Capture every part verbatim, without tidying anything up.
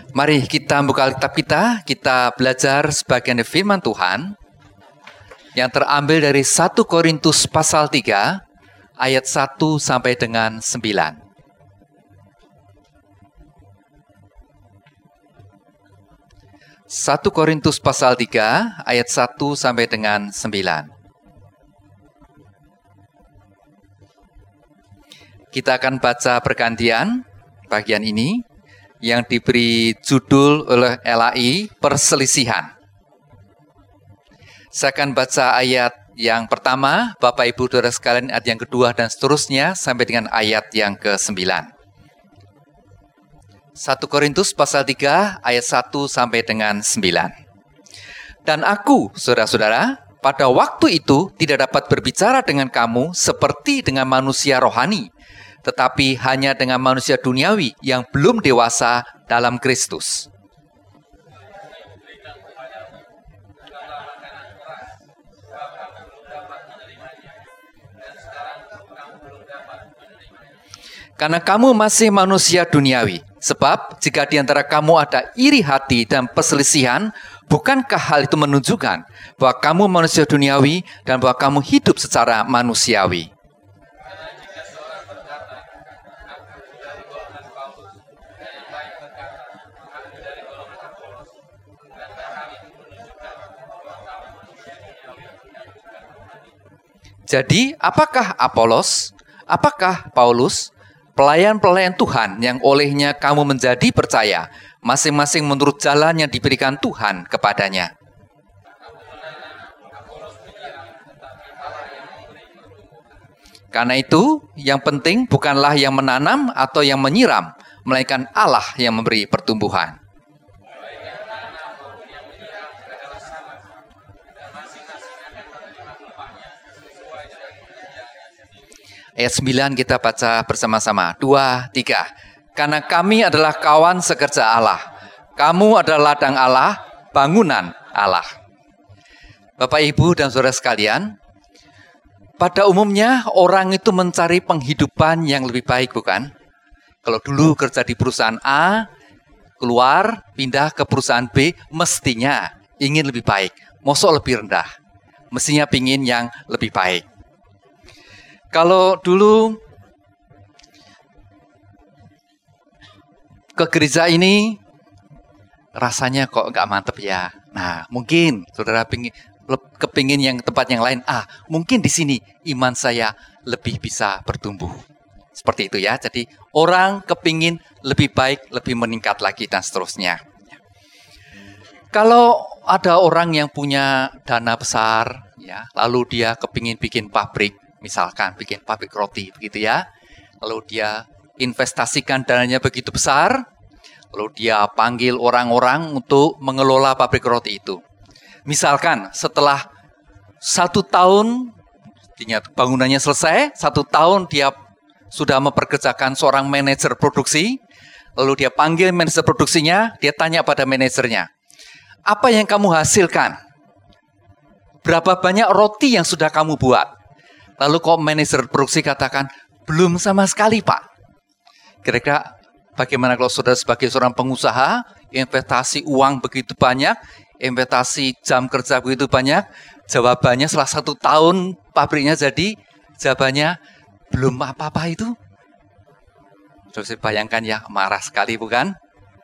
Mari kita buka Alkitab kita, kita belajar sebagian firman Tuhan yang terambil dari satu Korintus pasal tiga ayat satu sampai dengan sembilan. satu Korintus pasal tiga ayat satu sampai dengan sembilan. Kita akan baca pergantian bagian ini yang diberi judul oleh L A I, perselisihan. Saya akan baca ayat yang pertama, Bapak Ibu Saudara sekalian, ayat yang kedua dan seterusnya sampai dengan ayat yang kesembilan. satu Korintus pasal tiga ayat satu sampai dengan sembilan. Dan aku, saudara-saudara, pada waktu itu tidak dapat berbicara dengan kamu seperti dengan manusia rohani, tetapi hanya dengan manusia duniawi yang belum dewasa dalam Kristus. Karena kamu masih manusia duniawi. Sebab jika di antara kamu ada iri hati dan perselisihan, bukankah hal itu menunjukkan bahwa kamu manusia duniawi dan bahwa kamu hidup secara manusiawi? Jadi, apakah Apolos, apakah Paulus, pelayan-pelayan Tuhan yang olehnya kamu menjadi percaya, masing-masing menurut jalan yang diberikan Tuhan kepadanya. Karena itu, yang penting bukanlah yang menanam atau yang menyiram, melainkan Allah yang memberi pertumbuhan. Ayat sembilan kita baca bersama-sama. Dua, tiga. Karena kami adalah kawan sekerja Allah. Kamu adalah ladang Allah, bangunan Allah. Bapak, Ibu, dan saudara sekalian, pada umumnya orang itu mencari penghidupan yang lebih baik, bukan? Kalau dulu kerja di perusahaan A, keluar, pindah ke perusahaan B, mestinya ingin lebih baik. Mosok lebih rendah. Mestinya pingin yang lebih baik. Kalau dulu ke gereja ini rasanya kok nggak mantep ya. Nah, mungkin saudara pingin, kepingin yang tempat yang lain. Ah, mungkin di sini iman saya lebih bisa bertumbuh. Seperti itu ya. Jadi orang kepingin lebih baik, lebih meningkat lagi dan seterusnya. Kalau ada orang yang punya dana besar, ya, lalu dia kepingin bikin pabrik. Misalkan bikin pabrik roti begitu ya. Lalu dia investasikan dananya begitu besar. Lalu dia panggil orang-orang untuk mengelola pabrik roti itu. Misalkan setelah satu tahun bangunannya selesai, satu tahun dia sudah memperkerjakan seorang manajer produksi. Lalu dia panggil manajer produksinya, dia tanya pada manajernya, apa yang kamu hasilkan? Berapa banyak roti yang sudah kamu buat? Lalu kok manajer produksi katakan, belum sama sekali Pak. Kira-kira bagaimana kalau saudara sebagai seorang pengusaha, investasi uang begitu banyak, investasi jam kerja begitu banyak, jawabannya setelah satu tahun pabriknya jadi, jawabannya belum apa-apa itu. Terus bayangkan ya, marah sekali bukan?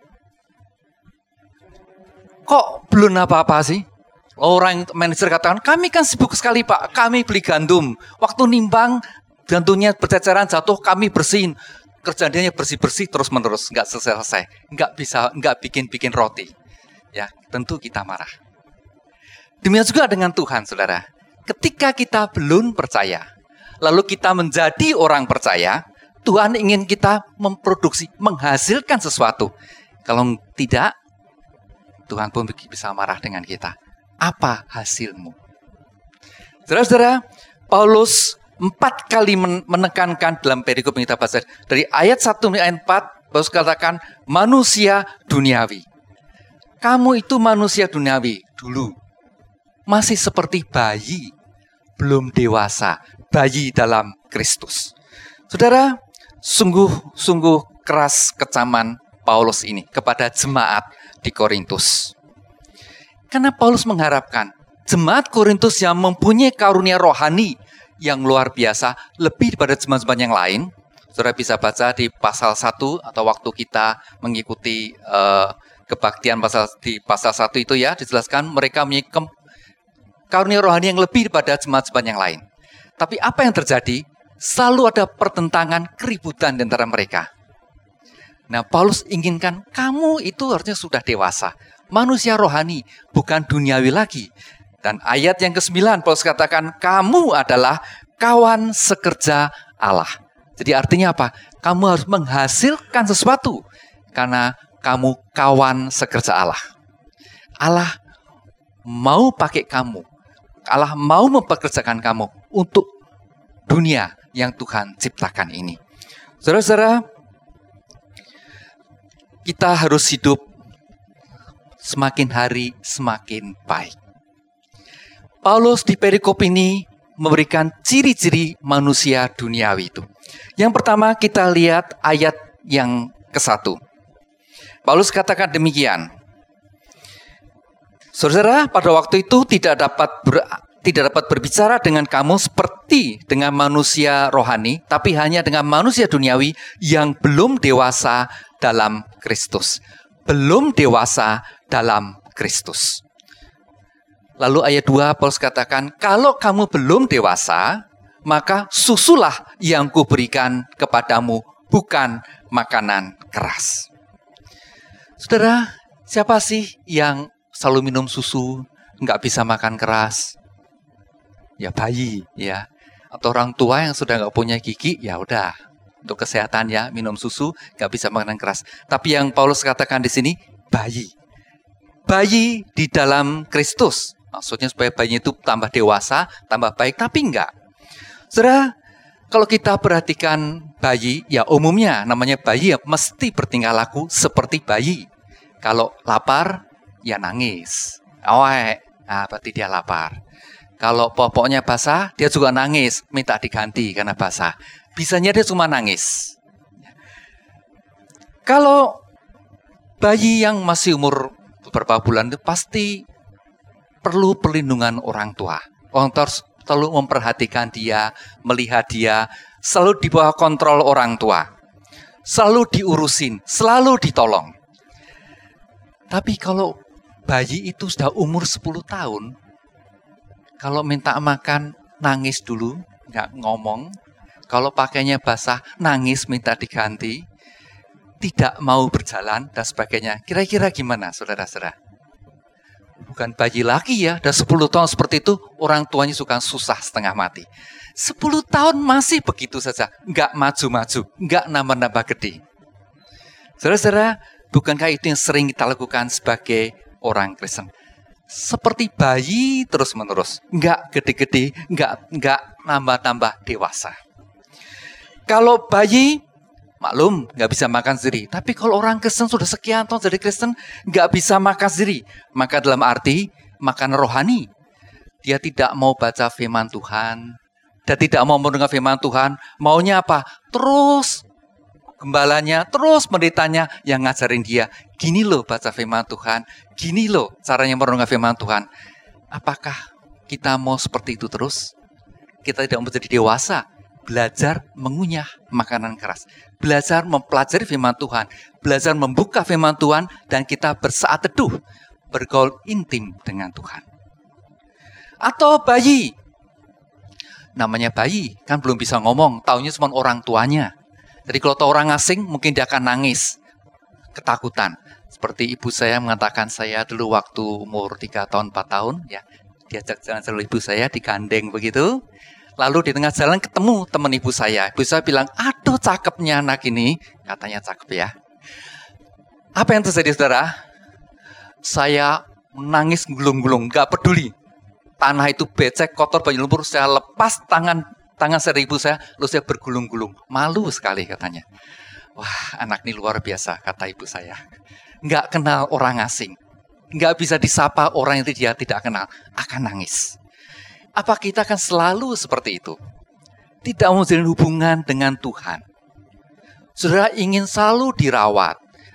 Kok belum apa-apa sih? Orang manajer katakan, kami kan sibuk sekali Pak, kami beli gandum. Waktu nimbang, gandumnya berceceran jatuh, kami bersihin. Kerjaannya bersih-bersih terus-menerus, nggak selesai-selesai. Nggak bisa, nggak bikin-bikin roti. Ya, tentu kita marah. Demikian juga dengan Tuhan, saudara. Ketika kita belum percaya, lalu kita menjadi orang percaya, Tuhan ingin kita memproduksi, menghasilkan sesuatu. Kalau tidak, Tuhan pun bisa marah dengan kita. Apa hasilmu? Saudara-saudara, Paulus empat kali menekankan dalam perikop yang kita baca. Dari ayat satu sampai ayat empat, Paulus katakan manusia duniawi. Kamu itu manusia duniawi dulu. Masih seperti bayi, belum dewasa. Bayi dalam Kristus. Saudara, sungguh-sungguh keras kecaman Paulus ini kepada jemaat di Korintus. Karena Paulus mengharapkan jemaat Korintus yang mempunyai karunia rohani yang luar biasa lebih daripada jemaat-jemaat yang lain. Saudara bisa baca di pasal satu atau waktu kita mengikuti uh, kebaktian pasal di pasal satu itu ya, dijelaskan mereka mempunyai karunia rohani yang lebih daripada jemaat-jemaat yang lain. Tapi apa yang terjadi? Selalu ada pertentangan, keributan di antara mereka. Nah, Paulus inginkan kamu itu harusnya sudah dewasa. Manusia rohani, bukan duniawi lagi. Dan ayat yang kesembilan, Paulus katakan, kamu adalah kawan sekerja Allah. Jadi artinya apa? Kamu harus menghasilkan sesuatu. Karena kamu kawan sekerja Allah. Allah mau pakai kamu. Allah mau mempekerjakan kamu untuk dunia yang Tuhan ciptakan ini. Saudara-saudara, kita harus hidup semakin hari semakin baik. Paulus di perikop ini memberikan ciri-ciri manusia duniawi itu. Yang pertama kita lihat ayat yang kesatu. Paulus katakan demikian. Saudara, pada waktu itu tidak dapat ber, tidak dapat berbicara dengan kamu seperti dengan manusia rohani, tapi hanya dengan manusia duniawi yang belum dewasa dalam Kristus. Belum dewasa dalam Kristus. Lalu ayat dua Paulus katakan, kalau kamu belum dewasa, maka susulah yang kuberikan kepadamu, bukan makanan keras. Saudara, siapa sih yang selalu minum susu, nggak bisa makan keras? Ya bayi, ya. Atau orang tua yang sudah nggak punya gigi, ya udah. Untuk kesehatan ya, minum susu, nggak bisa makanan keras. Tapi yang Paulus katakan di sini, bayi. Bayi di dalam Kristus. Maksudnya supaya bayinya itu tambah dewasa, tambah baik, tapi enggak. Saudara, kalau kita perhatikan bayi, ya umumnya namanya bayi ya mesti bertingkah laku seperti bayi. Kalau lapar, ya nangis. Awek, nah berarti dia lapar. Kalau popoknya basah, dia juga nangis, minta diganti karena basah. Bisanya dia cuma nangis. Kalau bayi yang masih umur beberapa bulan itu pasti perlu perlindungan orang tua. Orang tua harus selalu memperhatikan dia, melihat dia, selalu di bawah kontrol orang tua. Selalu diurusin, selalu ditolong. Tapi kalau bayi itu sudah umur sepuluh tahun, kalau minta makan, nangis dulu, nggak ngomong. Kalau pakainya basah, nangis minta diganti. Tidak mau berjalan, dan sebagainya. Kira-kira gimana, saudara-saudara? Bukan bayi lagi ya, dan sepuluh tahun seperti itu, orang tuanya suka susah setengah mati. sepuluh tahun masih begitu saja, nggak maju-maju, nggak nambah-nambah gede. Saudara-saudara, bukankah itu yang sering kita lakukan sebagai orang Kristen? Seperti bayi terus-menerus, nggak gede-gede, nggak nggak nambah-nambah dewasa. Kalau bayi, maklum, nggak bisa makan sendiri. Tapi kalau orang Kristen sudah sekian tahun jadi Kristen, nggak bisa makan sendiri. Maka dalam arti, makan rohani. Dia tidak mau baca firman Tuhan. Dia tidak mau mendengar firman Tuhan. Maunya apa? Terus gembalanya, terus pendetanya yang ngajarin dia. Gini loh baca firman Tuhan. Gini loh caranya mendengar firman Tuhan. Apakah kita mau seperti itu terus? Kita tidak mau menjadi dewasa. Belajar mengunyah makanan keras. Belajar mempelajari firman Tuhan. Belajar membuka firman Tuhan. Dan kita bersaat teduh. Bergaul intim dengan Tuhan. Atau bayi. Namanya bayi. Kan belum bisa ngomong. Taunya cuma orang tuanya. Jadi kalau tahu orang asing. Mungkin dia akan nangis. Ketakutan. Seperti ibu saya mengatakan saya dulu waktu umur tiga tahun, empat tahun. Ya, diajak jalan-jalan ibu saya. Digandeng begitu. Lalu di tengah jalan ketemu teman ibu saya. Ibu saya bilang, aduh cakepnya anak ini. Katanya cakep ya. Apa yang terjadi saudara? Saya menangis gulung-gulung, gak peduli. Tanah itu becek, kotor, banyak lumpur. Saya lepas tangan tangan saya ibu saya, lalu saya bergulung-gulung. Malu sekali katanya. Wah, anak ini luar biasa, kata ibu saya. Gak kenal orang asing. Gak bisa disapa orang yang dia tidak kenal. Akan nangis. Apa kita akan selalu seperti itu? Tidak mau menjalin hubungan dengan Tuhan. Saudara ingin selalu dirawat.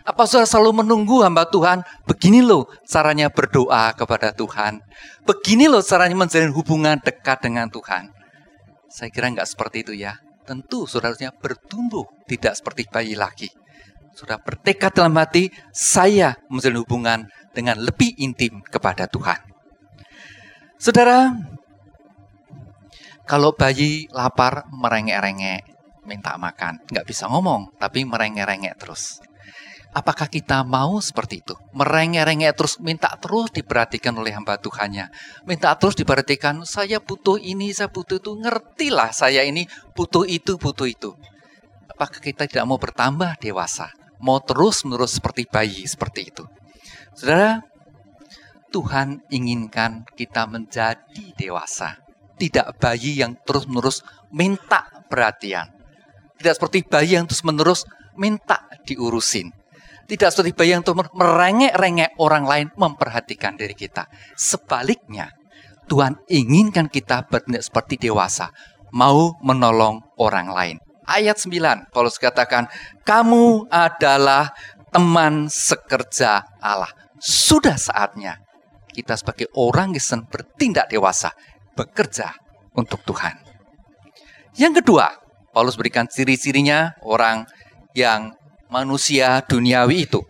Apa saudara selalu menunggu hamba Tuhan? Begini loh caranya berdoa kepada Tuhan. Begini loh caranya menjalin hubungan dekat dengan Tuhan. Saya kira nggak seperti itu ya. Tentu saudara harusnya bertumbuh, tidak seperti bayi lagi. Saudara bertekad dalam hati, saya menjalin hubungan dengan lebih intim kepada Tuhan. Saudara, kalau bayi lapar merengek-rengek, minta makan. Nggak bisa ngomong, tapi merengek-rengek terus. Apakah kita mau seperti itu? Merengek-rengek terus, minta terus diperhatikan oleh hamba Tuhannya. Minta terus diperhatikan, saya butuh ini, saya butuh itu. Ngertilah saya ini butuh itu, butuh itu. Apakah kita tidak mau bertambah dewasa? Mau terus-menerus seperti bayi, seperti itu? Saudara, Tuhan inginkan kita menjadi dewasa. Tidak bayi yang terus-menerus minta perhatian. Tidak seperti bayi yang terus-menerus minta diurusin. Tidak seperti bayi yang terus merengek-rengek orang lain memperhatikan diri kita. Sebaliknya, Tuhan inginkan kita bertindak seperti dewasa, mau menolong orang lain. Ayat sembilan, Paulus katakan, kamu adalah teman sekerja Allah. Sudah saatnya kita sebagai orang Kristen bertindak dewasa, bekerja untuk Tuhan. Yang kedua, Paulus berikan ciri-cirinya orang yang manusia duniawi itu.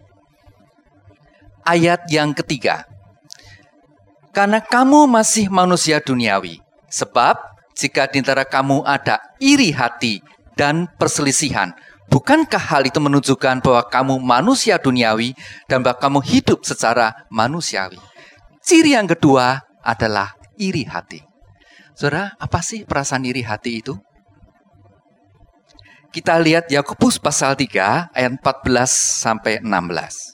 Ayat yang ketiga. Karena kamu masih manusia duniawi, sebab jika di antara kamu ada iri hati dan perselisihan, bukankah hal itu menunjukkan bahwa kamu manusia duniawi dan bahwa kamu hidup secara manusiawi? Ciri yang kedua adalah iri hati. Saudara, apa sih perasaan iri hati itu? Kita lihat Yakobus pasal tiga ayat empat belas sampai enam belas.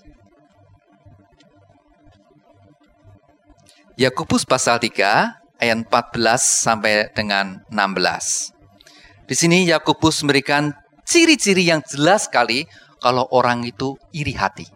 Yakobus pasal tiga ayat empat belas sampai dengan enam belas. Di sini Yakobus memberikan ciri-ciri yang jelas sekali kalau orang itu iri hati.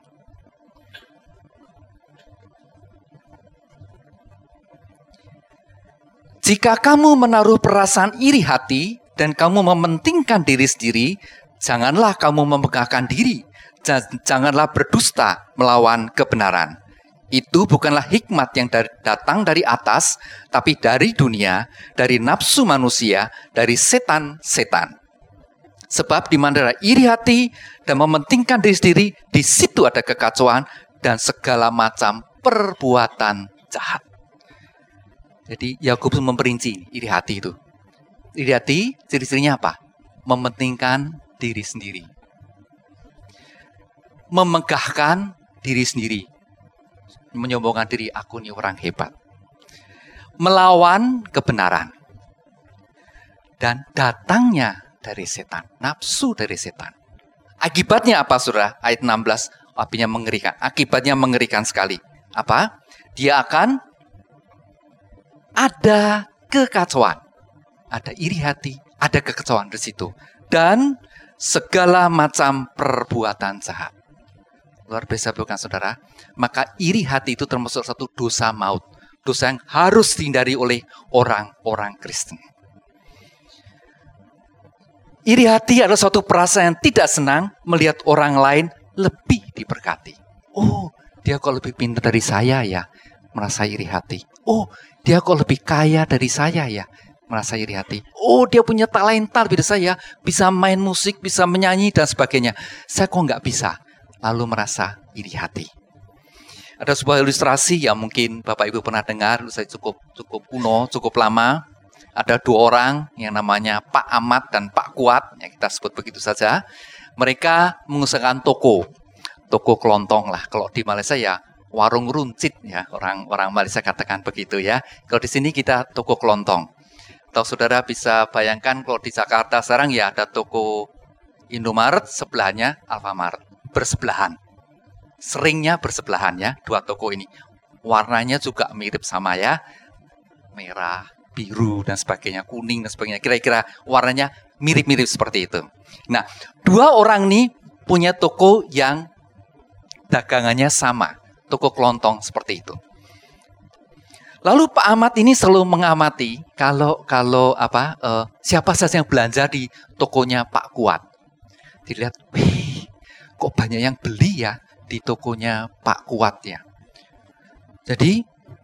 Jika kamu menaruh perasaan iri hati dan kamu mementingkan diri sendiri, janganlah kamu memegahkan diri. Janganlah berdusta melawan kebenaran. Itu bukanlah hikmat yang dari, datang dari atas, tapi dari dunia, dari nafsu manusia, dari setan-setan. Sebab di mana ada iri hati dan mementingkan diri sendiri, di situ ada kekacauan dan segala macam perbuatan jahat. Jadi Yakobus memperinci iri hati itu. Iri hati ciri-cirinya apa? Mementingkan diri sendiri. Memegahkan diri sendiri. Menyombongkan diri, aku ini orang hebat. Melawan kebenaran. Dan datangnya dari setan. Nafsu dari setan. Akibatnya apa saudara? Ayat enam belas, apinya mengerikan. Akibatnya mengerikan sekali. Apa? Dia akan ada kekacauan. Ada iri hati, ada kekecewaan di situ. Dan segala macam perbuatan jahat. Luar biasa bukan saudara? Maka iri hati itu termasuk satu dosa maut. Dosa yang harus dihindari oleh orang-orang Kristen. Iri hati adalah suatu perasaan yang tidak senang melihat orang lain lebih diberkati. Oh, dia kok lebih pintar dari saya ya? Merasa iri hati. Oh, dia kok lebih kaya dari saya ya? Merasa iri hati. Oh, dia punya talenta lebih dari saya. Bisa main musik, bisa menyanyi, dan sebagainya. Saya kok nggak bisa. Lalu merasa iri hati. Ada sebuah ilustrasi yang mungkin Bapak Ibu pernah dengar. Saya cukup cukup kuno, cukup lama. Ada dua orang yang namanya Pak Ahmad dan Pak Kuat. Ya, kita sebut begitu saja. Mereka mengusahakan toko. Toko kelontong lah. Kalau di Malaysia ya warung runcit. Ya, orang-orang Malaysia katakan begitu ya. Kalau di sini kita toko kelontong. Atau saudara bisa bayangkan kalau di Jakarta sekarang ya ada toko Indomaret, sebelahnya Alfamart. Bersebelahan. Seringnya bersebelahan ya, dua toko ini. Warnanya juga mirip sama ya. Merah, biru, dan sebagainya. Kuning, dan sebagainya. Kira-kira warnanya mirip-mirip seperti itu. Nah, dua orang ini punya toko yang dagangannya sama. Toko kelontong seperti itu. Lalu Pak Ahmad ini selalu mengamati kalau kalau apa uh, siapa saja yang belanja di tokonya Pak Kuat. Dilihat, wih, kok banyak yang beli ya di tokonya Pak Kuat ya. Jadi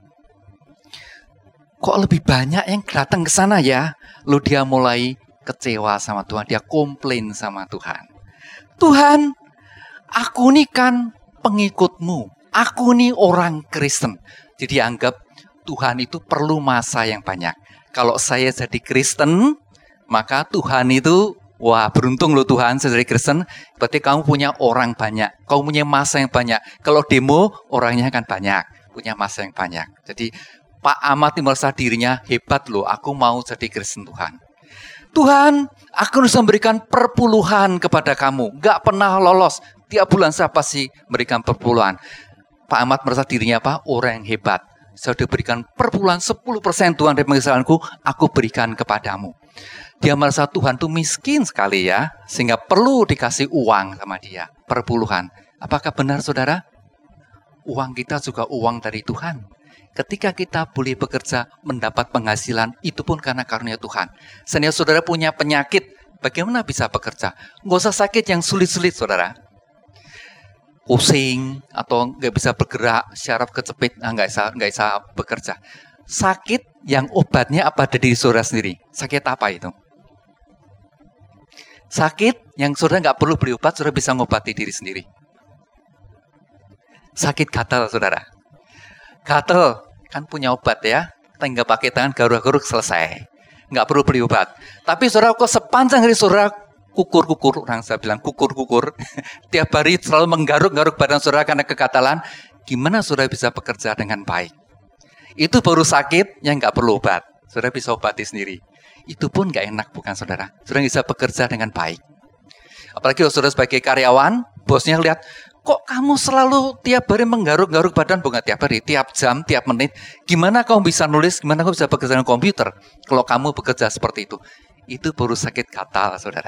kok lebih banyak yang datang ke sana ya. Lalu dia mulai kecewa sama Tuhan, dia komplain sama Tuhan. Tuhan, aku ini kan pengikutmu, aku ini orang Kristen. Jadi anggap Tuhan itu perlu masa yang banyak. Kalau saya jadi Kristen, maka Tuhan itu, wah beruntung loh Tuhan, saya jadi Kristen, berarti kamu punya orang banyak, kamu punya masa yang banyak. Kalau demo, orangnya akan banyak, punya masa yang banyak. Jadi Pak Ahmad merasa dirinya hebat loh, aku mau jadi Kristen Tuhan. Tuhan, aku harus memberikan perpuluhan kepada kamu. Gak pernah lolos. Tiap bulan saya pasti memberikan perpuluhan. Pak Ahmad merasa dirinya apa? Orang yang hebat. Saya sudah berikan perpuluhan sepuluh persen Tuhan dari penghasilanku, aku berikan kepadamu. Dia merasa Tuhan itu miskin sekali ya, sehingga perlu dikasih uang sama dia. Perpuluhan. Apakah benar saudara? Uang kita juga uang dari Tuhan. Ketika kita boleh bekerja, mendapat penghasilan, itu pun karena karunia Tuhan. Seandainya saudara punya penyakit, bagaimana bisa bekerja? Nggak usah sakit yang sulit-sulit, saudara. Pusing, atau nggak bisa bergerak, syaraf kecepit, nah, nggak bisa, nggak bisa bekerja. Sakit yang obatnya apa ada diri saudara sendiri? Sakit apa itu? Sakit yang saudara nggak perlu beli obat, saudara bisa ngobati diri sendiri. Sakit gatal, saudara. Gatel kan punya obat ya, tinggal pakai tangan garuk-garuk selesai, nggak perlu beli obat. Tapi saudara kok sepanjang hari saudara kukur-kukur, orang saya bilang kukur-kukur, tiap hari selalu menggaruk-garuk badan saudara karena kegatalan, gimana saudara bisa bekerja dengan baik? Itu baru sakit yang nggak perlu obat, saudara bisa obati sendiri. Itu pun nggak enak bukan saudara? Saudara bisa bekerja dengan baik. Apalagi kalau saudara sebagai karyawan, bosnya lihat, kok kamu selalu tiap hari menggaruk-garuk badan, bukan tiap hari, tiap jam, tiap menit. Gimana kamu bisa nulis, gimana kamu bisa bekerja dengan komputer? Kalau kamu bekerja seperti itu. Itu baru sakit gatal, saudara.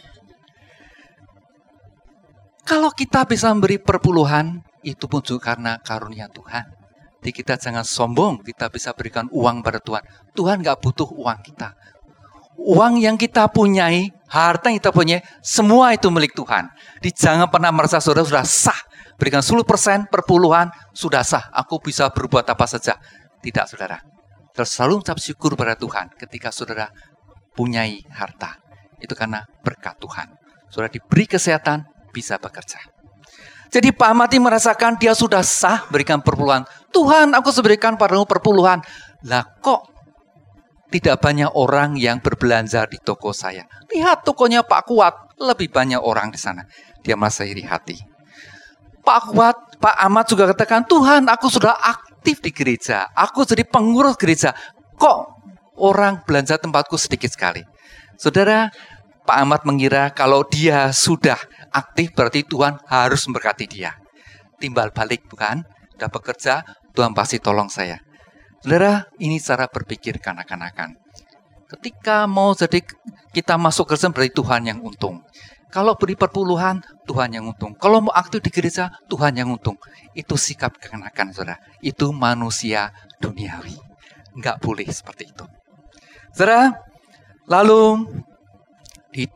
Kalau kita bisa memberi perpuluhan, itu pun juga karena karunia Tuhan. Jadi kita jangan sombong, kita bisa berikan uang pada Tuhan. Tuhan gak butuh uang kita. Uang yang kita punyai, harta yang kita punyai, semua itu milik Tuhan. Jadi jangan pernah merasa saudara sudah sah. Berikan sepuluh persen perpuluhan, sudah sah. Aku bisa berbuat apa saja. Tidak saudara. Terus selalu mengucap syukur pada Tuhan ketika saudara punyai harta. Itu karena berkat Tuhan. Saudara diberi kesehatan, bisa bekerja. Jadi Pak Ahmad merasakan dia sudah sah berikan perpuluhan. Tuhan, aku berikan padamu perpuluhan. Lah kok tidak banyak orang yang berbelanja di toko saya. Lihat tokonya Pak Kuat, lebih banyak orang di sana. Dia merasa iri hati. Pak Kuat, Pak Ahmad juga katakan, Tuhan, aku sudah aktif di gereja. Aku jadi pengurus gereja. Kok orang belanja tempatku sedikit sekali? Saudara, Pak Ahmad mengira kalau dia sudah aktif berarti Tuhan harus memberkati dia. Timbal balik bukan? Sudah bekerja, Tuhan pasti tolong saya. Saudara, ini cara berpikir kanak-kanakan. Ketika mau jadi kita masuk Kristen berarti Tuhan yang untung. Kalau beri perpuluhan, Tuhan yang untung. Kalau mau aktif di gereja, Tuhan yang untung. Itu sikap kekanakan, saudara. Itu manusia duniawi. Enggak boleh seperti itu. Saudara, lalu di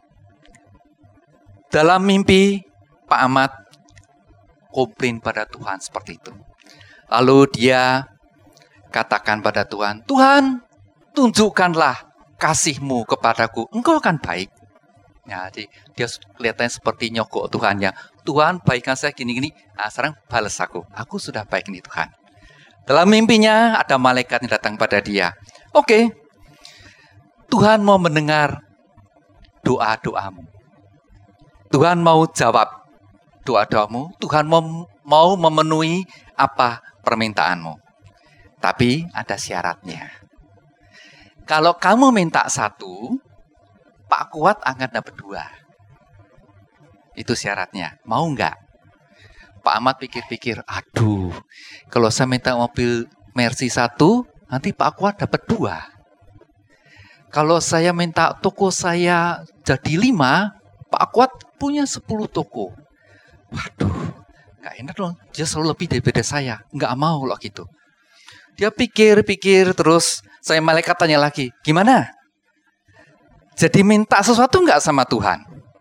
dalam mimpi Pak Ahmad komplain pada Tuhan seperti itu. Lalu dia katakan pada Tuhan, Tuhan, tunjukkanlah kasih-Mu kepadaku. Engkau akan baik. Ya, jadi dia kelihatannya seperti nyogok Tuhan ya. Tuhan, baikkan saya gini-gini. Nah, sekarang balas aku. Aku sudah baik ini Tuhan. Dalam mimpinya ada malaikat yang datang pada dia. Oke, Tuhan mau mendengar doa-doamu. Tuhan mau jawab doa-doamu. Tuhan mau, mau memenuhi apa permintaanmu. Tapi ada syaratnya. Kalau kamu minta satu, Pak Kuat akan dapat dua. Itu syaratnya. Mau nggak? Pak Ahmad pikir-pikir, aduh, kalau saya minta mobil Mercy satu, nanti Pak Kuat dapat dua. Kalau saya minta toko saya jadi lima, Pak Kuat punya sepuluh toko. Waduh, nggak enak dong. Dia selalu lebih daripada saya. Nggak mau loh gitu. Dia pikir-pikir terus, saya malaikat tanya lagi, gimana? Jadi minta sesuatu nggak sama Tuhan?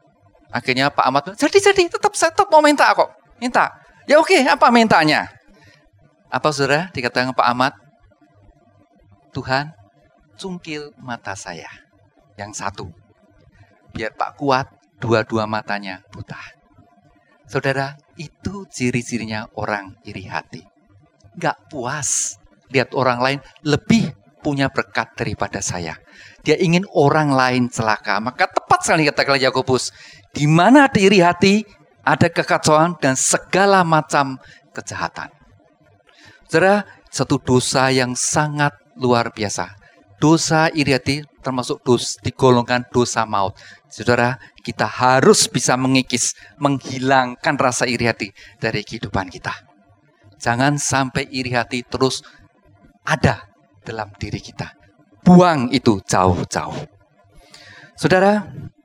Akhirnya Pak Ahmad, jadi-jadi tetap saya tetap mau minta kok. Minta. Ya oke, apa mintanya? Apa saudara dikatakan Pak Ahmad? Tuhan, cungkil mata saya. Yang satu. Biar Pak Kuat, dua-dua matanya buta. Saudara, itu ciri-cirinya orang iri hati. Gak puas lihat orang lain lebih punya berkat daripada saya. Dia ingin orang lain celaka. Maka tepat sekali kata Yakobus, di mana ada iri hati, ada kekacauan dan segala macam kejahatan. Saudara, satu dosa yang sangat luar biasa. Dosa iri hati termasuk dosa digolongkan dosa maut. Saudara, kita harus bisa mengikis, menghilangkan rasa iri hati dari kehidupan kita. Jangan sampai iri hati terus ada dalam diri kita. Buang itu jauh-jauh. Saudara,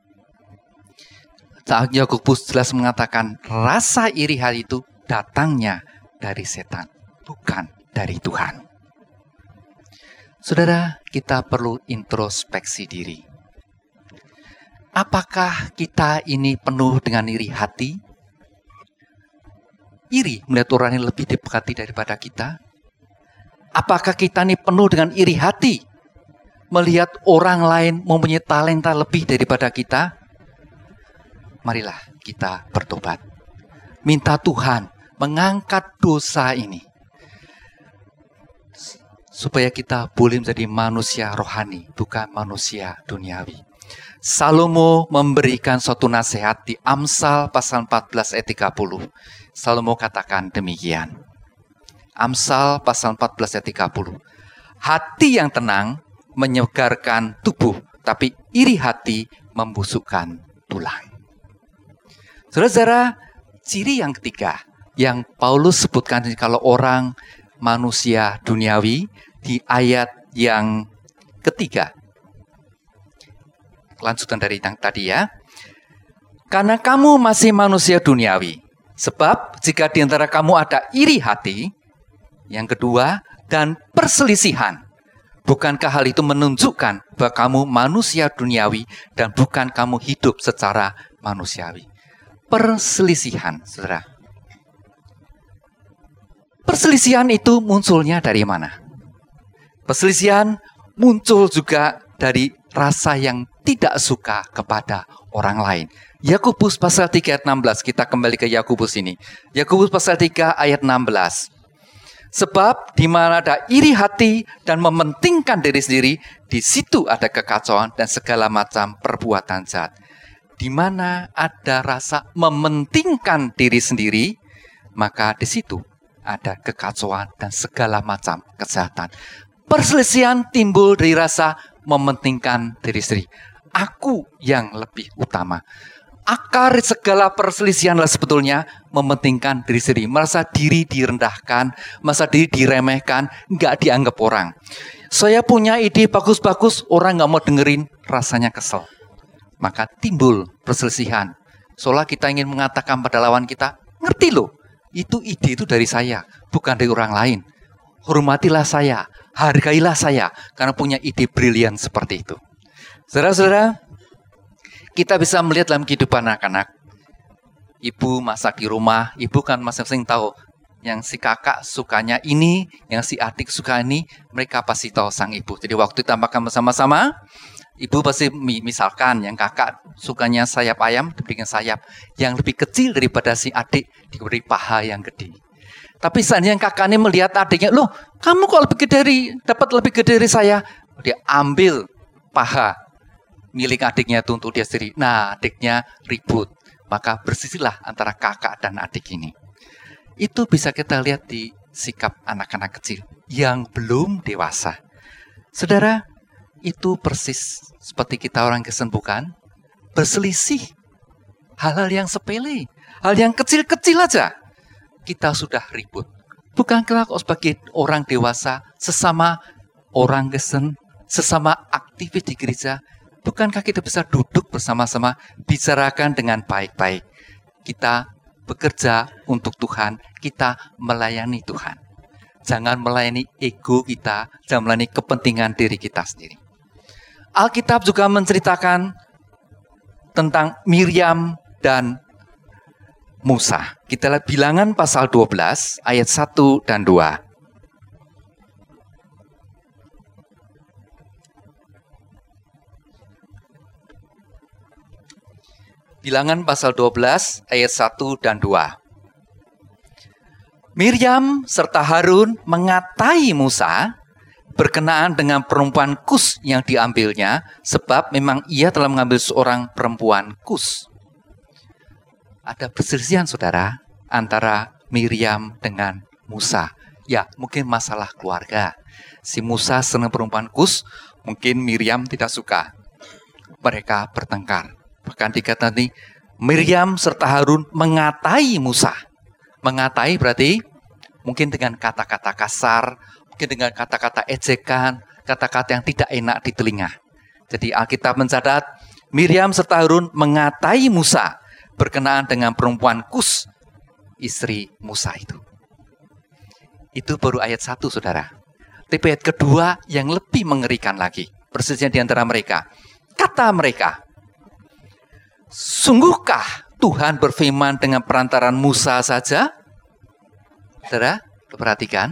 Yakobus jelas mengatakan rasa iri hati itu datangnya dari setan, bukan dari Tuhan. Saudara, kita perlu introspeksi diri. Apakah kita ini penuh dengan iri hati? Iri melihat orang yang lebih diberkati daripada kita? Apakah kita ini penuh dengan iri hati? Melihat orang lain mempunyai talenta lebih daripada kita? Marilah kita bertobat. Minta Tuhan mengangkat dosa ini. Supaya kita boleh menjadi manusia rohani, bukan manusia duniawi. Salomo memberikan suatu nasihat di Amsal pasal empat belas ayat tiga puluh. Salomo katakan demikian. Amsal pasal empat belas ayat tiga puluh. Hati yang tenang menyegarkan tubuh, tapi iri hati membusukkan tulang. Saudara-saudara, ciri yang ketiga yang Paulus sebutkan kalau orang manusia duniawi di ayat yang ketiga. Lanjutan dari yang tadi ya. Karena kamu masih manusia duniawi. Sebab jika di antara kamu ada iri hati, yang kedua, dan perselisihan. Bukankah hal itu menunjukkan bahwa kamu manusia duniawi dan bukan kamu hidup secara manusiawi. Perselisihan, saudara. Perselisihan itu munculnya dari mana? Perselisihan muncul juga dari rasa yang tidak suka kepada orang lain. Yakobus pasal tiga ayat enam belas, kita kembali ke Yakobus ini. Yakobus pasal tiga ayat enam belas. Sebab di mana ada iri hati dan mementingkan diri sendiri, di situ ada kekacauan dan segala macam perbuatan jahat. Di mana ada rasa mementingkan diri sendiri, maka di situ ada kekacauan dan segala macam kejahatan. Perselisihan timbul dari rasa mementingkan diri sendiri. Aku yang lebih utama. Akar segala perselisihan adalah sebetulnya mementingkan diri sendiri. Merasa diri direndahkan, merasa diri diremehkan, nggak dianggap orang. Saya punya ide bagus-bagus, orang nggak mau dengerin, rasanya kesel. Maka timbul perselisihan. Seolah kita ingin mengatakan pada lawan kita, ngerti loh, itu ide itu dari saya, bukan dari orang lain. Hormatilah saya, hargailah saya, karena punya ide brilian seperti itu. Saudara-saudara, kita bisa melihat dalam kehidupan anak-anak. Ibu masak di rumah, ibu kan masing-masing tahu. Yang si kakak sukanya ini, yang si adik suka ini, mereka pasti tahu sang ibu. Jadi waktu kita makan bersama-sama, ibu pasti misalkan yang kakak sukanya sayap ayam, diberikan sayap. Yang lebih kecil daripada si adik, diberi paha yang gede. Tapi saat yang kakak ini melihat adiknya, loh kamu kok lebih gede dari, dapat lebih gede dari saya. Dia ambil paha milik adiknya itu untuk dia sendiri. Nah, adiknya ribut. Maka bersisilah antara kakak dan adik ini. Itu bisa kita lihat di sikap anak-anak kecil yang belum dewasa. Saudara, itu persis seperti kita orang Kristen bukan? Berselisih. Hal-hal yang sepele. Hal yang kecil-kecil aja. Kita sudah ribut. Bukankah kok sebagai orang dewasa, sesama orang Kristen, sesama aktivis di gereja, bukankah kita bisa duduk bersama-sama, bicarakan dengan baik-baik. Kita bekerja untuk Tuhan, kita melayani Tuhan. Jangan melayani ego kita, jangan melayani kepentingan diri kita sendiri. Alkitab juga menceritakan tentang Miriam dan Musa. Kita lihat Bilangan pasal dua belas ayat satu dan dua. Bilangan pasal dua belas ayat satu dan dua. Miriam serta Harun mengatai Musa berkenaan dengan perempuan Kus yang diambilnya, sebab memang ia telah mengambil seorang perempuan Kus. Ada perselisihan, saudara, antara Miriam dengan Musa. Ya, mungkin masalah keluarga. Si Musa senang perempuan Kus, mungkin Miriam tidak suka. Mereka bertengkar. Bahkan dikatakan nanti, Miriam serta Harun mengatai Musa. Mengatai berarti mungkin dengan kata-kata kasar, mungkin dengan kata-kata ejekan, kata-kata yang tidak enak di telinga. Jadi Alkitab mencatat, Miriam serta Harun mengatai Musa berkenaan dengan perempuan Kus, istri Musa itu. Itu baru ayat satu, saudara. Tapi ayat kedua yang lebih mengerikan lagi. Persisnya di antara mereka. Kata mereka, sungguhkah Tuhan berfirman dengan perantaran Musa saja? Saudara, perhatikan.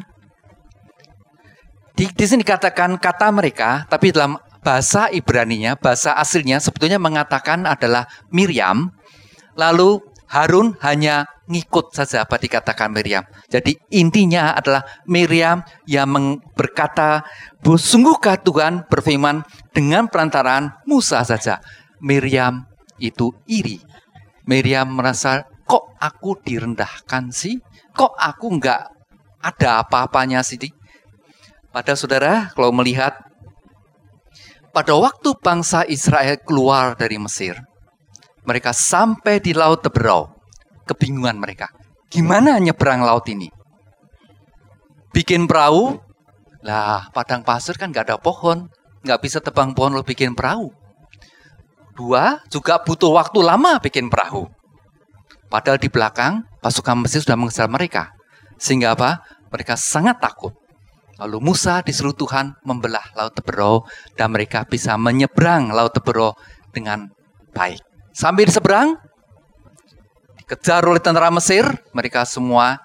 Di, di sini dikatakan kata mereka, tapi dalam bahasa Ibraninya, bahasa aslinya sebetulnya mengatakan adalah Miriam. Lalu Harun hanya ngikut saja apa dikatakan Miriam. Jadi intinya adalah Miriam yang berkata, sungguhkah Tuhan berfirman dengan perantaran Musa saja? Miriam itu iri. Miriam merasa, kok aku direndahkan sih? Kok aku nggak ada apa-apanya sih? Pada saudara, kalau melihat, pada waktu bangsa Israel keluar dari Mesir, mereka sampai di Laut Teberau, kebingungan mereka. Gimana nyebrang laut ini? Bikin perahu, lah padang pasir kan nggak ada pohon, nggak bisa tebang pohon lo bikin perahu. Dua, juga butuh waktu lama bikin perahu. Padahal di belakang, pasukan Mesir sudah mengejar mereka. Sehingga apa? Mereka sangat takut. Lalu Musa disuruh Tuhan membelah Laut Teberau, dan mereka bisa menyeberang Laut Teberau dengan baik. Sambil diseberang, dikejar oleh tentara Mesir, mereka semua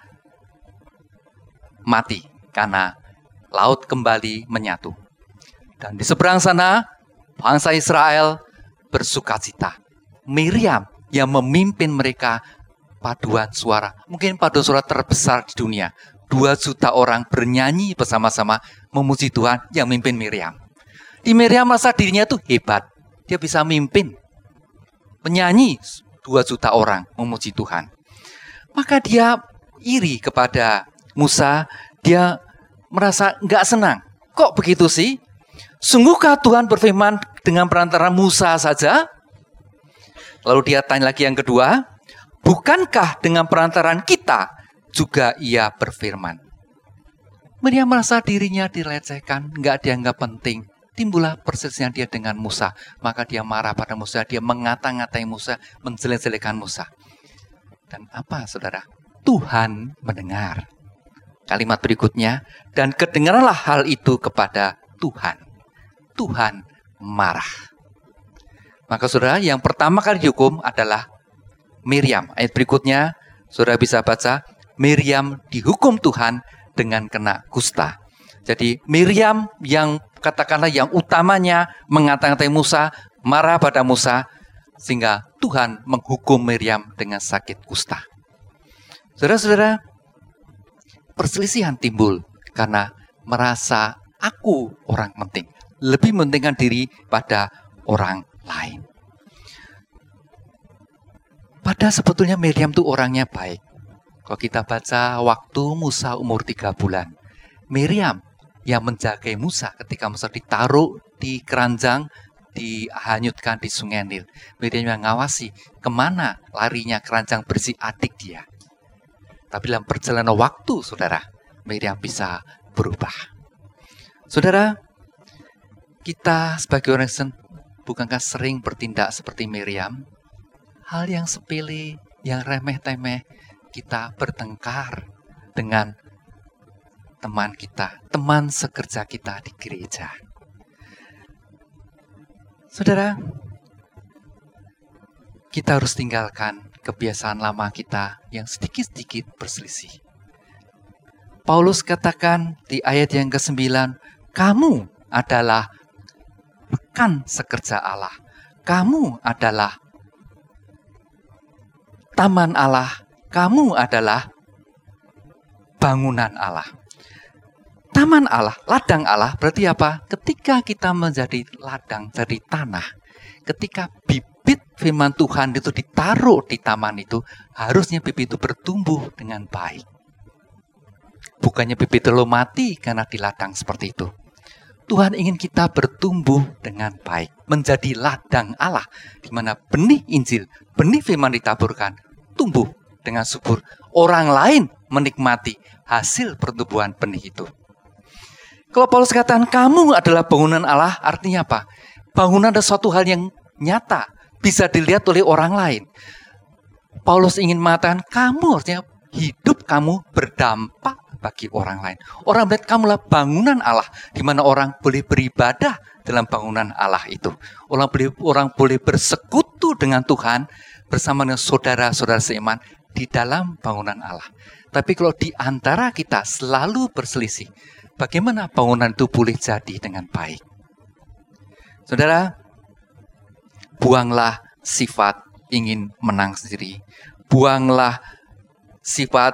mati. Karena laut kembali menyatu. Dan di seberang sana, bangsa Israel bersukacita. Miriam yang memimpin mereka paduan suara. Mungkin paduan suara terbesar di dunia. Dua juta orang bernyanyi bersama-sama memuji Tuhan yang memimpin Miriam. Di Miriam merasa dirinya itu hebat. Dia bisa memimpin. Penyanyi dua juta orang memuji Tuhan. Maka dia iri kepada Musa. Dia merasa nggak senang. Kok begitu sih? Sungguhkah Tuhan berfirman dengan perantaran Musa saja? Lalu dia tanya lagi yang kedua, bukankah dengan perantaran kita juga ia berfirman? Miriam merasa dirinya dilecehkan, nggak dianggap penting. Timbullah perselisihan dia dengan Musa. Maka dia marah pada Musa, dia mengata-ngatai Musa, menjelek-jelekan Musa. Dan apa, saudara? Tuhan mendengar. Kalimat berikutnya, dan kedengaranlah hal itu kepada Tuhan. Tuhan marah. Maka saudara, yang pertama kali dihukum adalah Miriam. Ayat berikutnya, saudara bisa baca, Miriam dihukum Tuhan dengan kena kusta. Jadi Miriam yang katakanlah yang utamanya mengata-ngatai Musa, marah pada Musa, sehingga Tuhan menghukum Miriam dengan sakit kusta. Saudara-saudara, perselisihan timbul karena merasa aku orang penting. Lebih mementingkan diri pada orang lain. Padahal sebetulnya Miriam itu orangnya baik. Kalau kita baca waktu Musa umur tiga bulan. Miriam yang menjaga Musa ketika Musa ditaruh di keranjang, dihanyutkan di sungai Nil. Miriam yang ngawasi kemana larinya keranjang bersih adik dia. Tapi dalam perjalanan waktu, saudara, Miriam bisa berubah. Saudara, kita sebagai orang Kristen, bukankah sering bertindak seperti Miriam? Hal yang sepele, yang remeh-temeh, kita bertengkar dengan teman kita, teman sekerja kita di gereja. Saudara, kita harus tinggalkan kebiasaan lama kita yang sedikit-sedikit berselisih. Paulus katakan di ayat yang kesembilan, kamu adalah rekan sekerja Allah. Kamu adalah taman Allah. Kamu adalah bangunan Allah. Taman Allah, ladang Allah berarti apa? Ketika kita menjadi ladang dari tanah, ketika bibit firman Tuhan itu ditaruh di taman itu, harusnya bibit itu bertumbuh dengan baik. Bukannya bibit itu mati karena di ladang seperti itu. Tuhan ingin kita bertumbuh dengan baik, menjadi ladang Allah, di mana benih Injil, benih firman ditaburkan, tumbuh dengan subur. Orang lain menikmati hasil pertumbuhan benih itu. Kalau Paulus katakan kamu adalah bangunan Allah, artinya apa? Bangunan adalah suatu hal yang nyata, bisa dilihat oleh orang lain. Paulus ingin mengatakan kamu artinya hidup kamu berdampak bagi orang lain. Orang melihat kamulah bangunan Allah, di mana orang boleh beribadah dalam bangunan Allah itu. Orang boleh, orang boleh bersekutu dengan Tuhan bersama dengan saudara-saudara seiman di dalam bangunan Allah. Tapi kalau di antara kita selalu berselisih, bagaimana bangunan itu boleh jadi dengan baik? Saudara, buanglah sifat ingin menang sendiri. Buanglah sifat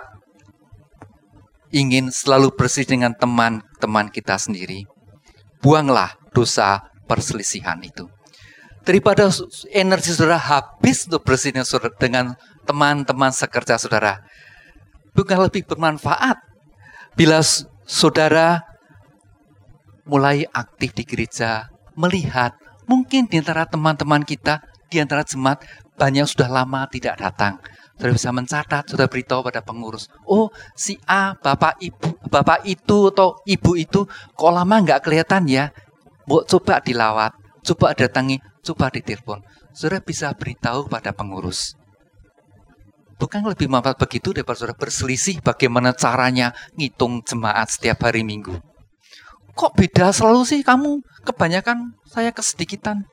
ingin selalu bersih dengan teman-teman kita sendiri. Buanglah dosa perselisihan itu. Daripada energi saudara habis untuk bersih dengan teman-teman sekerja saudara, bukan lebih bermanfaat bila saudara mulai aktif di gereja, melihat mungkin di antara teman-teman kita, di antara jemaat, banyak sudah lama tidak datang. Saudara bisa mencatat, saudara beritahu pada pengurus. Oh, si A, bapak ibu, bapak itu atau ibu itu, kok lama nggak kelihatan ya? Bo, coba dilawat, coba datangi, coba ditelepon. Saudara bisa beritahu pada pengurus. Bukan lebih manfaat begitu daripada saudara berselisih bagaimana caranya ngitung jemaat setiap hari Minggu. Kok beda selalu sih kamu? Kebanyakan saya kesedikitan.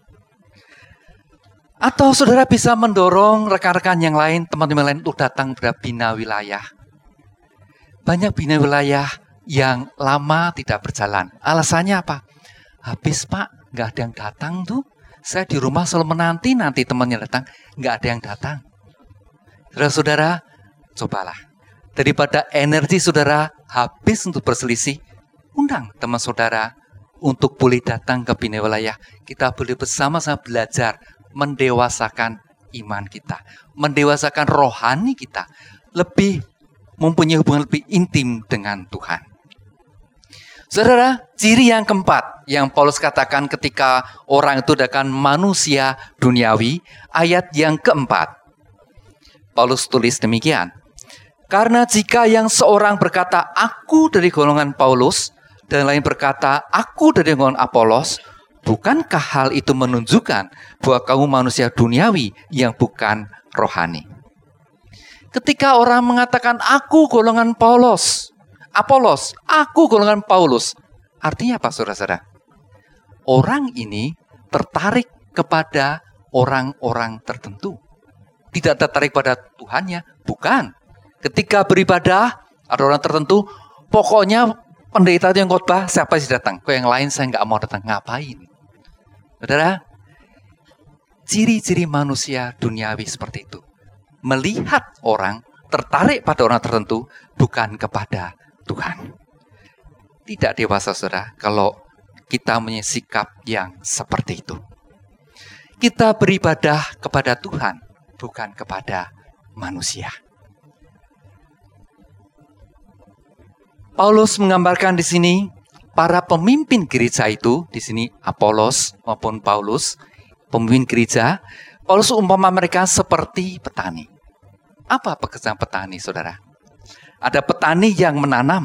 Atau saudara bisa mendorong rekan-rekan yang lain, teman-teman lain untuk datang pada bina wilayah. Banyak bina wilayah yang lama tidak berjalan. Alasannya apa? Habis Pak, nggak ada yang datang tuh. Saya di rumah selalu menanti nanti temannya datang, nggak ada yang datang. Saudara-saudara, cobalah. Daripada energi saudara habis untuk berselisih, undang teman saudara untuk boleh datang ke bina wilayah. Kita boleh bersama-sama belajar mendewasakan iman kita, mendewasakan rohani kita, lebih mempunyai hubungan lebih intim dengan Tuhan. Saudara, ciri yang keempat yang Paulus katakan ketika orang itu adakan manusia duniawi, ayat yang keempat. Paulus tulis demikian. Karena jika yang seorang berkata, aku dari golongan Paulus, dan lain berkata, aku dari golongan Apolos, bukankah hal itu menunjukkan bahwa kamu manusia duniawi yang bukan rohani? Ketika orang mengatakan, aku golongan Paulus, Apolos, aku golongan Paulus, artinya apa saudara-saudara? Orang ini tertarik kepada orang-orang tertentu. Tidak tertarik pada Tuhannya, bukan. Ketika beribadah, ada orang tertentu, pokoknya pendeta yang khotbah, siapa sih datang? Kok yang lain saya nggak mau datang, ngapain? Saudara, ciri-ciri manusia duniawi seperti itu. Melihat orang, tertarik pada orang tertentu, bukan kepada Tuhan. Tidak dewasa saudara, kalau kita punya sikap yang seperti itu. Kita beribadah kepada Tuhan, bukan kepada manusia. Paulus menggambarkan di sini para pemimpin gereja itu, di sini Apolos maupun Paulus, pemimpin gereja. Paulus umpama mereka seperti petani. Apa pekerjaan petani, saudara? Ada petani yang menanam,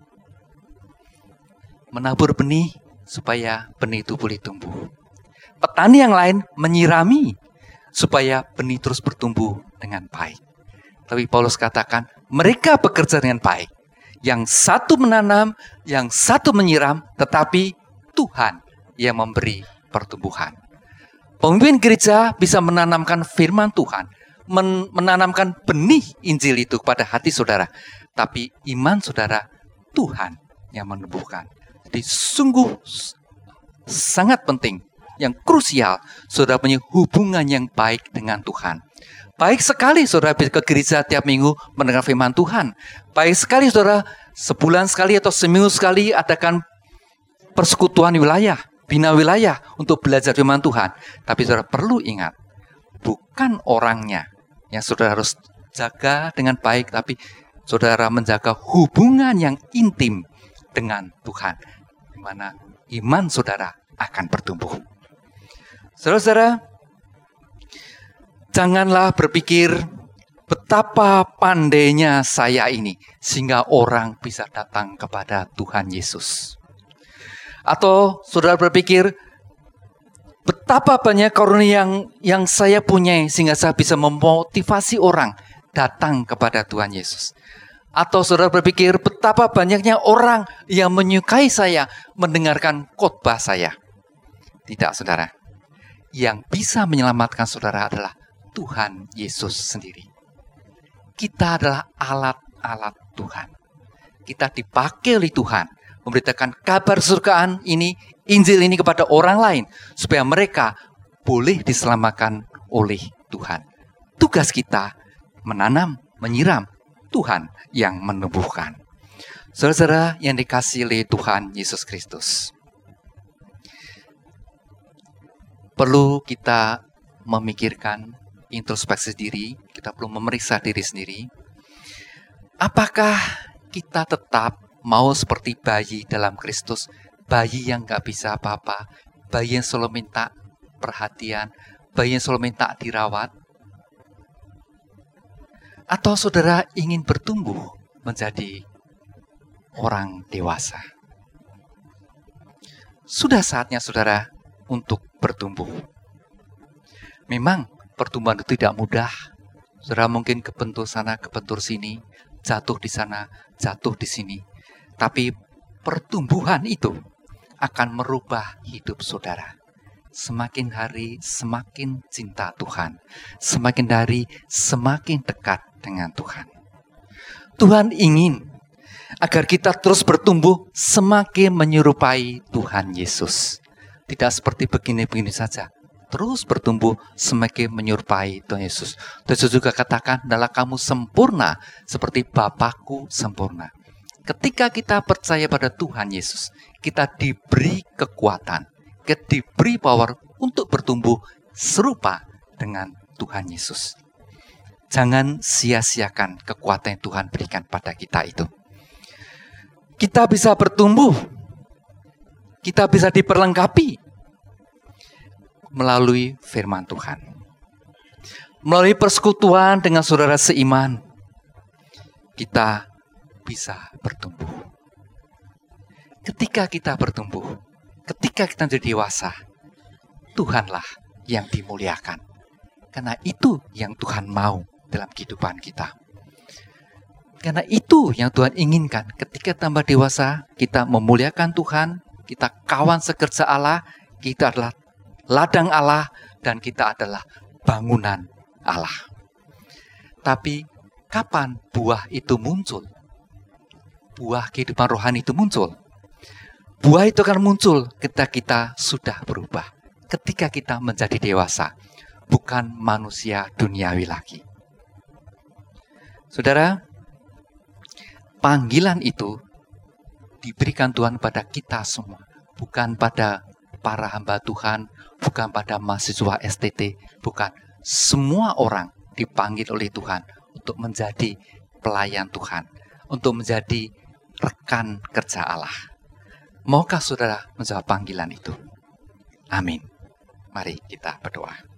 menabur benih supaya benih itu boleh tumbuh. Petani yang lain menyirami supaya benih terus bertumbuh dengan baik. Tapi Paulus katakan, mereka bekerja dengan baik. Yang satu menanam, yang satu menyiram, tetapi Tuhan yang memberi pertumbuhan. Pemimpin gereja bisa menanamkan firman Tuhan, men- menanamkan benih Injil itu pada hati saudara. Tapi iman saudara, Tuhan yang menumbuhkan. Jadi sungguh sangat penting, yang krusial, saudara punya hubungan yang baik dengan Tuhan. Baik sekali saudara ke gereja tiap minggu mendengar firman Tuhan. Baik sekali saudara sebulan sekali atau seminggu sekali adakan persekutuan wilayah, bina wilayah untuk belajar firman Tuhan. Tapi saudara perlu ingat, bukan orangnya yang saudara harus jaga dengan baik, tapi saudara menjaga hubungan yang intim dengan Tuhan, di mana iman saudara akan bertumbuh. Saudara-saudara, janganlah berpikir betapa pandainya saya ini sehingga orang bisa datang kepada Tuhan Yesus. Atau saudara berpikir betapa banyak karunia yang yang saya punya sehingga saya bisa memotivasi orang datang kepada Tuhan Yesus. Atau saudara berpikir betapa banyaknya orang yang menyukai saya mendengarkan khotbah saya. Tidak, saudara. Yang bisa menyelamatkan saudara adalah Tuhan Yesus sendiri. Kita adalah alat-alat Tuhan. Kita dipakai oleh Tuhan memberitakan kabar surgaan ini, Injil ini kepada orang lain, supaya mereka boleh diselamatkan oleh Tuhan. Tugas kita menanam, menyiram, Tuhan yang menumbuhkan. Saudara-saudara yang dikasihi oleh Tuhan Yesus Kristus, perlu kita memikirkan introspeksi diri, kita perlu memeriksa diri sendiri. Apakah kita tetap mau seperti bayi dalam Kristus, bayi yang gak bisa apa-apa, bayi yang selalu minta perhatian, bayi yang selalu minta dirawat? Atau saudara ingin bertumbuh menjadi orang dewasa? Sudah saatnya saudara untuk bertumbuh. Memang pertumbuhan itu tidak mudah. Saudara mungkin kebentur sana, kebentur sini, jatuh di sana, jatuh di sini. Tapi pertumbuhan itu akan merubah hidup saudara. Semakin hari semakin cinta Tuhan. Semakin hari semakin dekat dengan Tuhan. Tuhan ingin agar kita terus bertumbuh semakin menyerupai Tuhan Yesus. Tidak seperti begini-begini saja. Terus bertumbuh semakin menyerupai Tuhan Yesus. Tuhan Yesus juga katakan, adalah kamu sempurna seperti Bapakku sempurna. Ketika kita percaya pada Tuhan Yesus, kita diberi kekuatan, kita diberi power untuk bertumbuh serupa dengan Tuhan Yesus. Jangan sia-siakan kekuatan yang Tuhan berikan pada kita itu. Kita bisa bertumbuh, kita bisa diperlengkapi melalui firman Tuhan. Melalui persekutuan dengan saudara seiman, kita bisa bertumbuh. Ketika kita bertumbuh, ketika kita menjadi dewasa, Tuhanlah yang dimuliakan. Karena itu yang Tuhan mau dalam kehidupan kita. Karena itu yang Tuhan inginkan. Ketika tambah dewasa, kita memuliakan Tuhan, kita kawan sekerja Allah, kita adalah ladang Allah, dan kita adalah bangunan Allah. Tapi kapan buah itu muncul? Buah kehidupan rohani itu muncul. Buah itu akan muncul ketika kita sudah berubah. Ketika kita menjadi dewasa, bukan manusia duniawi lagi. Saudara, panggilan itu diberikan Tuhan pada kita semua. Bukan pada para hamba Tuhan, bukan pada mahasiswa S T T, bukan. Semua orang dipanggil oleh Tuhan untuk menjadi pelayan Tuhan, untuk menjadi rekan kerja Allah. Maukah saudara menjawab panggilan itu? Amin. Mari kita berdoa.